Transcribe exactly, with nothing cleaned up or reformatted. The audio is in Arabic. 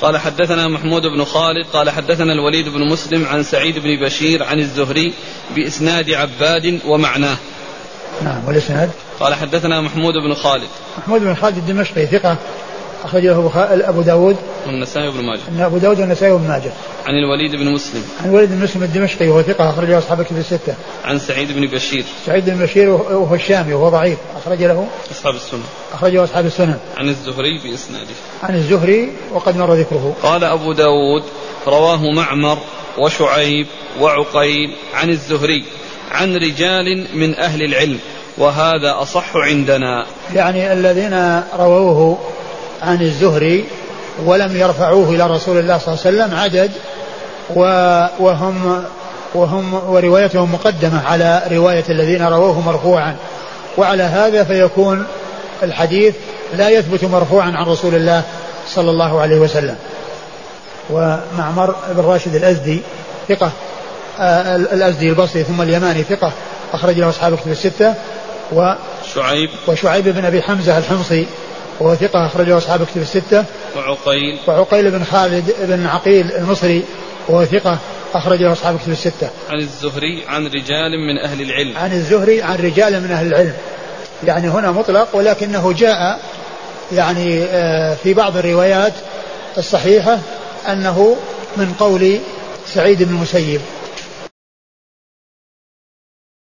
قال حدثنا محمود بن خالد قال حدثنا الوليد بن مسلم عن سعيد بن بشير عن الزهري بإسناد عباد ومعناه. نعم والإسناد. قال حدثنا محمود بن خالد محمود بن خالد الدمشقي ثقة أخرج له أبو داود والنسائي بن ماجه. أبو داود والنسائي بن ماجه. عن الوليد بن مسلم عن الوليد بن مسلم الدمشقي وهو ثقة أخرج له أصحاب الكتب الستة. عن سعيد بن بشير. سعيد بن بشير وهو الشامي وهو ضعيف أخرج له أصحاب السنن. أخرج له أصحاب السنن. عن الزهري بإسناده. عن الزهري وقد مر ذكره. قال أبو داود رواه معمر وشعيب وعقيل عن الزهري عن رجال من أهل العلم وهذا أصح عندنا. يعني الذين رووه عن الزهري ولم يرفعوه إلى رسول الله صلى الله عليه وسلم عدد وهم وهم وروايتهم مقدمة على رواية الذين رووه مرفوعا، وعلى هذا فيكون الحديث لا يثبت مرفوعا عن رسول الله صلى الله عليه وسلم. ومعمر بن راشد الأزدي ثقة آه الأزدي البصري ثم اليماني ثقة أخرج له أصحاب الكتب الستة. وشعيب وشعيب بن أبي حمزة الحمصي وهو ثقة أخرج له أصحاب الكتب الستة. وعقيل وعقيل بن خالد بن عقيل المصري وهو ثقة أخرج له أصحاب الكتب الستة. عن الزهري عن رجال من أهل العلم. عن الزهري عن رجال من أهل العلم، يعني هنا مطلق ولكنه جاء يعني في بعض الروايات الصحيحة أنه من قول سعيد بن المسيب